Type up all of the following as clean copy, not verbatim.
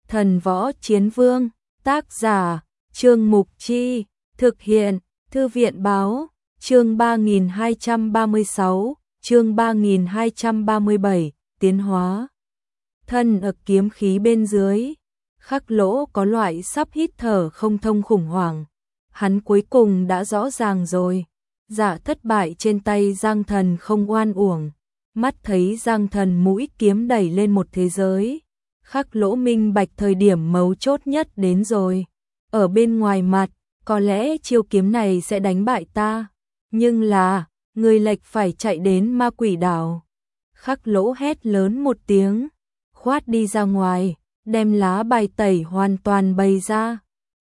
Thần Võ Chiến Vương, tác giả, Trương Mục Chi, thực hiện, Thư viện Báo, chương 3236, chương 3237, tiến hóa. Thân ở kiếm khí bên dưới, Khắc Lỗ có loại sắp hít thở không thông khủng hoảng. Hắn cuối cùng đã rõ ràng rồi, giả thất bại trên tay Giang Thần không oan uổng. Mắt thấy Giang Thần mũi kiếm đẩy lên một thế giới, Khắc Lỗ minh bạch thời điểm mấu chốt nhất đến rồi. Ở bên ngoài mặt, có lẽ chiêu kiếm này sẽ đánh bại ta, nhưng là, người lệch phải chạy đến Ma Quỷ Đảo. Khắc Lỗ hét lớn một tiếng, khoát đi ra ngoài, đem lá bài tẩy hoàn toàn bày ra.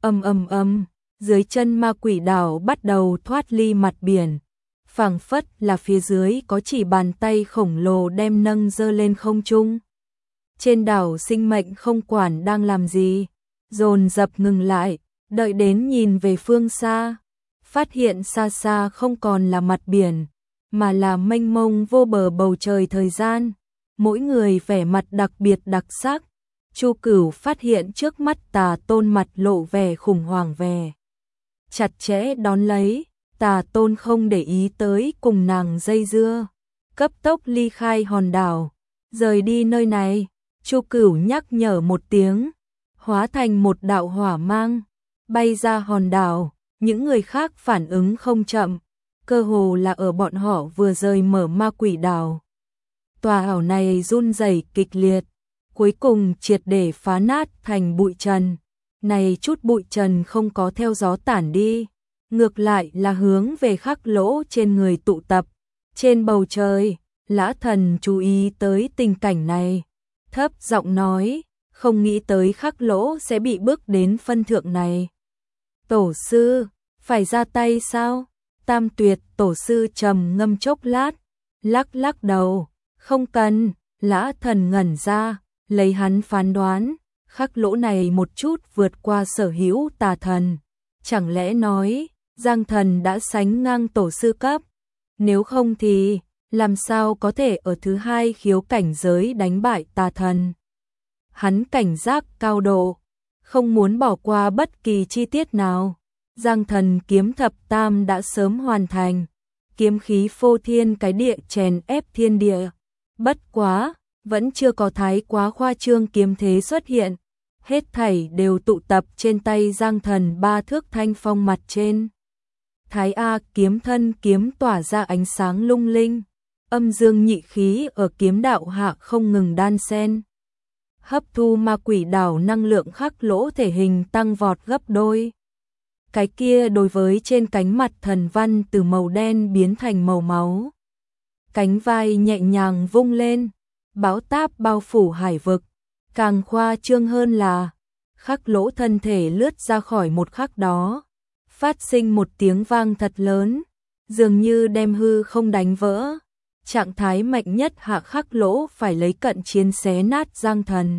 Dưới chân Ma Quỷ Đảo bắt đầu thoát ly mặt biển. Phảng phất là phía dưới có chỉ bàn tay khổng lồ đem nâng dơ lên không trung. Trên đảo sinh mệnh không quản đang làm gì, dồn dập ngừng lại, đợi đến nhìn về phương xa, phát hiện xa xa không còn là mặt biển, mà là mênh mông vô bờ bầu trời thời gian, mỗi người vẻ mặt đặc biệt đặc sắc. Chu Cửu phát hiện trước mắt Tà Tôn mặt lộ vẻ khủng hoảng vẻ chặt chẽ đón lấy. Tà Tôn không để ý tới cùng nàng dây dưa, cấp tốc ly khai hòn đảo, rời đi nơi này. Chu Cửu nhắc nhở một tiếng, hóa thành một đạo hỏa mang, bay ra hòn đảo. Những người khác phản ứng không chậm, cơ hồ là ở bọn họ vừa rời mở Ma Quỷ Đảo. Tòa đảo này run rẩy kịch liệt, cuối cùng triệt để phá nát thành bụi trần. Này chút bụi trần không có theo gió tản đi, ngược lại là hướng về Khắc Lỗ trên người tụ tập. Trên bầu trời, Lã Thần chú ý tới tình cảnh này, thấp giọng nói, không nghĩ tới Khắc Lỗ sẽ bị bước đến phân thượng này. Tổ sư, phải ra tay sao? Tam Tuyệt tổ sư trầm ngâm chốc lát, lắc lắc đầu, không cần. Lã Thần ngẩn ra, lấy hắn phán đoán, Khắc Lỗ này một chút vượt qua sở hữu tà thần. Chẳng lẽ nói, Giang Thần đã sánh ngang tổ sư cấp? Nếu không thì, làm sao có thể ở thứ hai khiếu cảnh giới đánh bại tà thần? Hắn cảnh giác cao độ, không muốn bỏ qua bất kỳ chi tiết nào. Giang Thần kiếm thập tam đã sớm hoàn thành, kiếm khí phô thiên cái địa chèn ép thiên địa. Bất quá, vẫn chưa có thái quá khoa trương kiếm thế xuất hiện, hết thảy đều tụ tập trên tay Giang Thần 3 thước thanh phong mặt trên. Thái A kiếm thân kiếm tỏa ra ánh sáng lung linh, âm dương nhị khí ở kiếm đạo hạ không ngừng đan xen. Hấp thu Ma Quỷ Đảo năng lượng Khắc Lỗ thể hình tăng vọt gấp đôi. Cái kia đối với trên cánh mặt thần văn từ màu đen biến thành màu máu. Cánh vai nhẹ nhàng vung lên, bão táp bao phủ hải vực. Càng khoa trương hơn là, Khắc Lỗ thân thể lướt ra khỏi một khắc đó, phát sinh một tiếng vang thật lớn, dường như đem hư không đánh vỡ. Trạng thái mạnh nhất hạ Khắc Lỗ phải lấy cận chiến xé nát Giang Thần.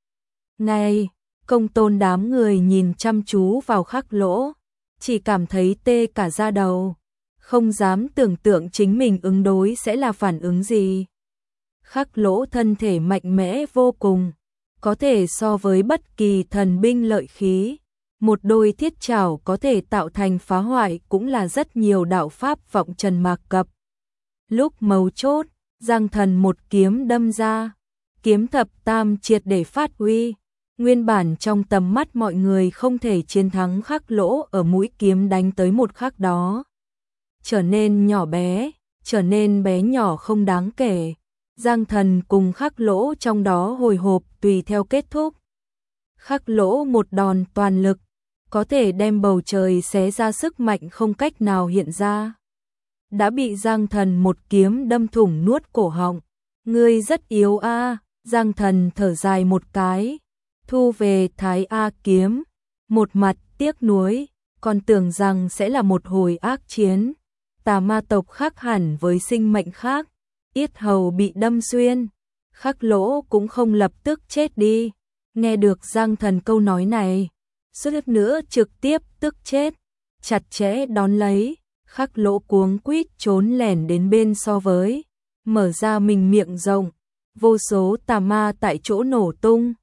Này, Công Tôn đám người nhìn chăm chú vào Khắc Lỗ, chỉ cảm thấy tê cả da đầu, không dám tưởng tượng chính mình ứng đối sẽ là phản ứng gì. Khắc Lỗ thân thể mạnh mẽ vô cùng, có thể so với bất kỳ thần binh lợi khí. Một đôi thiết trảo có thể tạo thành phá hoại cũng là rất nhiều đạo pháp vọng trần mạc cập. Lúc mấu chốt, Giang Thần một kiếm đâm ra, kiếm thập tam triệt để phát uy. Nguyên bản trong tầm mắt mọi người không thể chiến thắng Khắc Lỗ ở mũi kiếm đánh tới một khắc đó. Trở nên nhỏ bé, trở nên bé nhỏ không đáng kể. Giang Thần cùng Khắc Lỗ trong đó hồi hộp tùy theo kết thúc. Khắc Lỗ một đòn toàn lực, có thể đem bầu trời xé ra sức mạnh không cách nào hiện ra. Đã bị Giang Thần một kiếm đâm thủng nuốt cổ họng. Ngươi rất yếu a. Giang Thần thở dài một cái, thu về Thái A kiếm, một mặt tiếc nuối, còn tưởng rằng sẽ là một hồi ác chiến. Tà ma tộc khác hẳn với sinh mệnh khác, yết hầu bị đâm xuyên, Khắc Lỗ cũng không lập tức chết đi. Nghe được Giang Thần câu nói này, suýt nữa trực tiếp tức chết, chặt chẽ đón lấy. Khắc Lỗ cuống quýt trốn lẻn đến bên so với, mở ra mình miệng rộng, vô số tà ma tại chỗ nổ tung.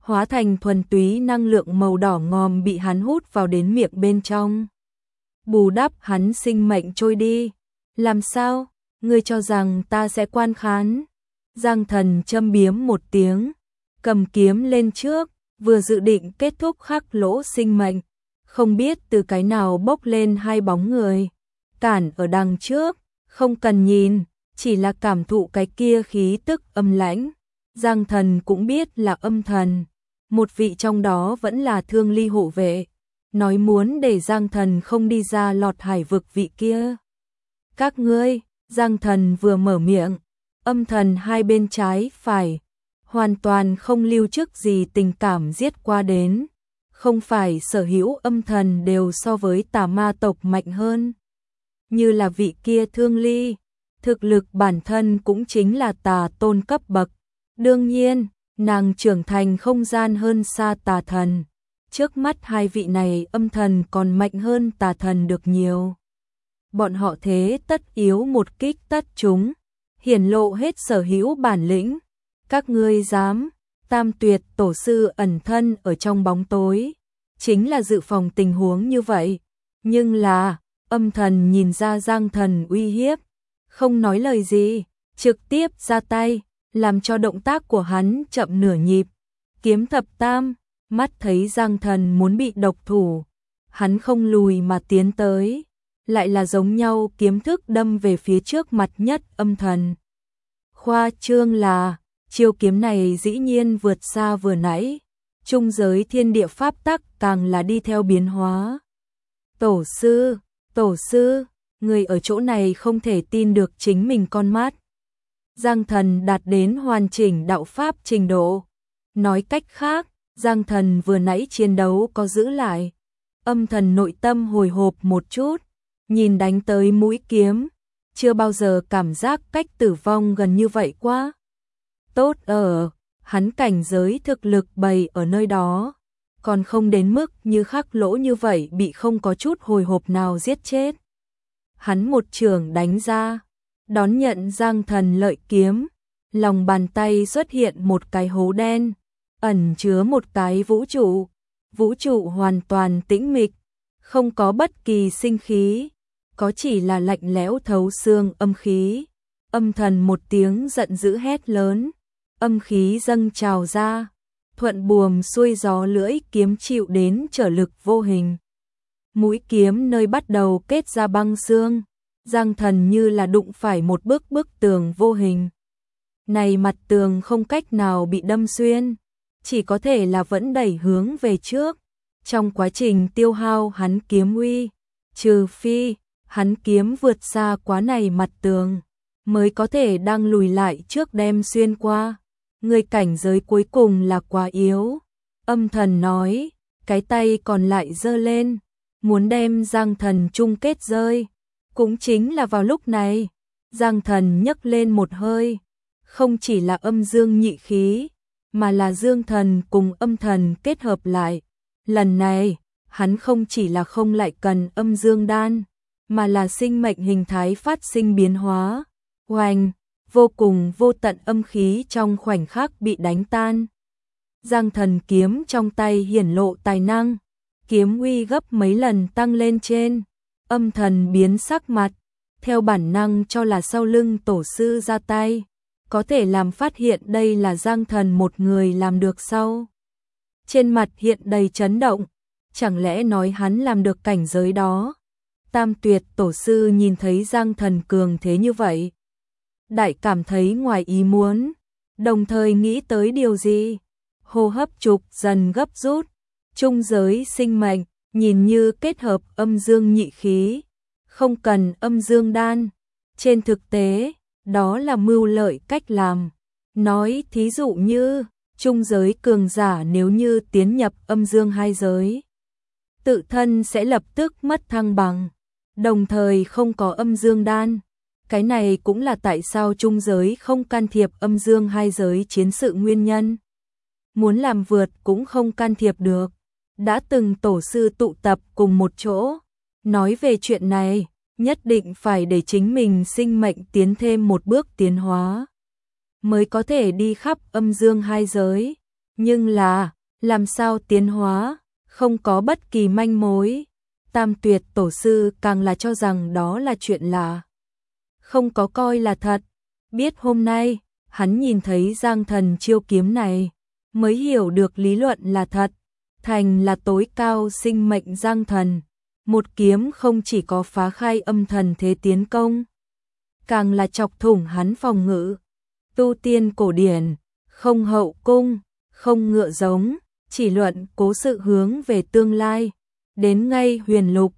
hóa thành thuần túy năng lượng màu đỏ ngòm bị hắn hút vào đến miệng bên trong. Bù đắp hắn sinh mệnh trôi đi. Làm sao? Ngươi cho rằng ta sẽ quan khán? Giang Thần châm biếm một tiếng, cầm kiếm lên trước, vừa dự định kết thúc khắc lỗ sinh mệnh, không biết từ cái nào bốc lên hai bóng người, cản ở đằng trước, không cần nhìn, chỉ là cảm thụ cái kia khí tức âm lãnh. Giang Thần cũng biết là âm thần, một vị trong đó vẫn là Thương Ly hộ vệ, nói muốn để Giang Thần không đi ra lọt hải vực vị kia. Các ngươi, Giang Thần vừa mở miệng, âm thần hai bên trái phải, hoàn toàn không lưu trước gì tình cảm giết qua đến. Không phải sở hữu âm thần đều so với tà ma tộc mạnh hơn. Như là vị kia Thương Ly, thực lực bản thân cũng chính là tà tôn cấp bậc. Đương nhiên, nàng trưởng thành không gian hơn xa tà thần. Trước mắt hai vị này âm thần còn mạnh hơn tà thần được nhiều. Bọn họ thế tất yếu một kích tất chúng, hiển lộ hết sở hữu bản lĩnh. Các ngươi dám? Tam Tuyệt tổ sư ẩn thân ở trong bóng tối, chính là dự phòng tình huống như vậy. Nhưng là, âm thần nhìn ra Giang Thần uy hiếp, không nói lời gì, trực tiếp ra tay, làm cho động tác của hắn chậm nửa nhịp. Kiếm thập tam, mắt thấy Giang Thần muốn bị độc thủ, hắn không lùi mà tiến tới, lại là giống nhau kiếm thức đâm về phía trước mặt nhất âm thần. Khoa trương là, chiêu kiếm này dĩ nhiên vượt xa vừa nãy, trung giới thiên địa pháp tắc càng là đi theo biến hóa. Tổ sư, người ở chỗ này không thể tin được chính mình con mắt. Giang Thần đạt đến hoàn chỉnh đạo pháp trình độ. Nói cách khác, Giang Thần vừa nãy chiến đấu có giữ lại. Âm thần nội tâm hồi hộp một chút, nhìn đánh tới mũi kiếm, chưa bao giờ cảm giác cách tử vong gần như vậy quá. Tốt ở, hắn cảnh giới thực lực bày ở nơi đó, còn không đến mức như khắc lỗ như vậy bị không có chút hồi hộp nào giết chết. Hắn một trường đánh ra, đón nhận Giang Thần lợi kiếm, lòng bàn tay xuất hiện một cái hố đen, ẩn chứa một cái vũ trụ hoàn toàn tĩnh mịch, không có bất kỳ sinh khí, có chỉ là lạnh lẽo thấu xương âm khí. Âm thần một tiếng giận dữ hét lớn, âm khí dâng trào ra, thuận buồm xuôi gió lưỡi kiếm chịu đến trở lực vô hình. Mũi kiếm nơi bắt đầu kết ra băng xương, Giang Thần như là đụng phải một bức tường vô hình. Này mặt tường không cách nào bị đâm xuyên, chỉ có thể là vẫn đẩy hướng về trước. Trong quá trình tiêu hao hắn kiếm uy, trừ phi hắn kiếm vượt xa quá này mặt tường, mới có thể đang lùi lại trước đem xuyên qua. Người cảnh giới cuối cùng là quá yếu. Âm thần nói, cái tay còn lại giơ lên, muốn đem Giang Thần chung kết rơi. Cũng chính là vào lúc này, Giang Thần nhấc lên một hơi, không chỉ là âm dương nhị khí, mà là dương thần cùng âm thần kết hợp lại. Lần này, hắn không chỉ là không lại cần âm dương đan, mà là sinh mệnh hình thái phát sinh biến hóa. Oanh, vô cùng vô tận âm khí trong khoảnh khắc bị đánh tan. Giang Thần kiếm trong tay hiển lộ tài năng, kiếm uy gấp mấy lần tăng lên trên. Âm thần biến sắc mặt, theo bản năng cho là sau lưng tổ sư ra tay, có thể làm phát hiện đây là Giang Thần một người làm được sau. Trên mặt hiện đầy chấn động, chẳng lẽ nói hắn làm được cảnh giới đó. Tam Tuyệt tổ sư nhìn thấy Giang Thần cường thế như vậy, đại cảm thấy ngoài ý muốn, đồng thời nghĩ tới điều gì. Hô hấp trục dần gấp rút, trung giới sinh mệnh, nhìn như kết hợp âm dương nhị khí, không cần âm dương đan. Trên thực tế, đó là mưu lợi cách làm. Nói thí dụ như, trung giới cường giả nếu như tiến nhập âm dương hai giới, tự thân sẽ lập tức mất thăng bằng, đồng thời không có âm dương đan. Cái này cũng là tại sao trung giới không can thiệp âm dương hai giới chiến sự nguyên nhân. Muốn làm vượt cũng không can thiệp được. Đã từng tổ sư tụ tập cùng một chỗ, nói về chuyện này, nhất định phải để chính mình sinh mệnh tiến thêm một bước tiến hóa, mới có thể đi khắp âm dương hai giới. Nhưng là, làm sao tiến hóa, không có bất kỳ manh mối. Tam Tuyệt tổ sư càng là cho rằng đó là chuyện lạ, không có coi là thật. Biết hôm nay, hắn nhìn thấy Giang Thần chiêu kiếm này, mới hiểu được lý luận là thật. Thành là tối cao sinh mệnh Giang Thần, một kiếm không chỉ có phá khai âm thần thế tiến công, càng là chọc thủng hắn phòng ngự. Tu tiên cổ điển, không hậu cung, không ngựa giống, chỉ luận cố sự hướng về tương lai. Đến ngay huyền lục,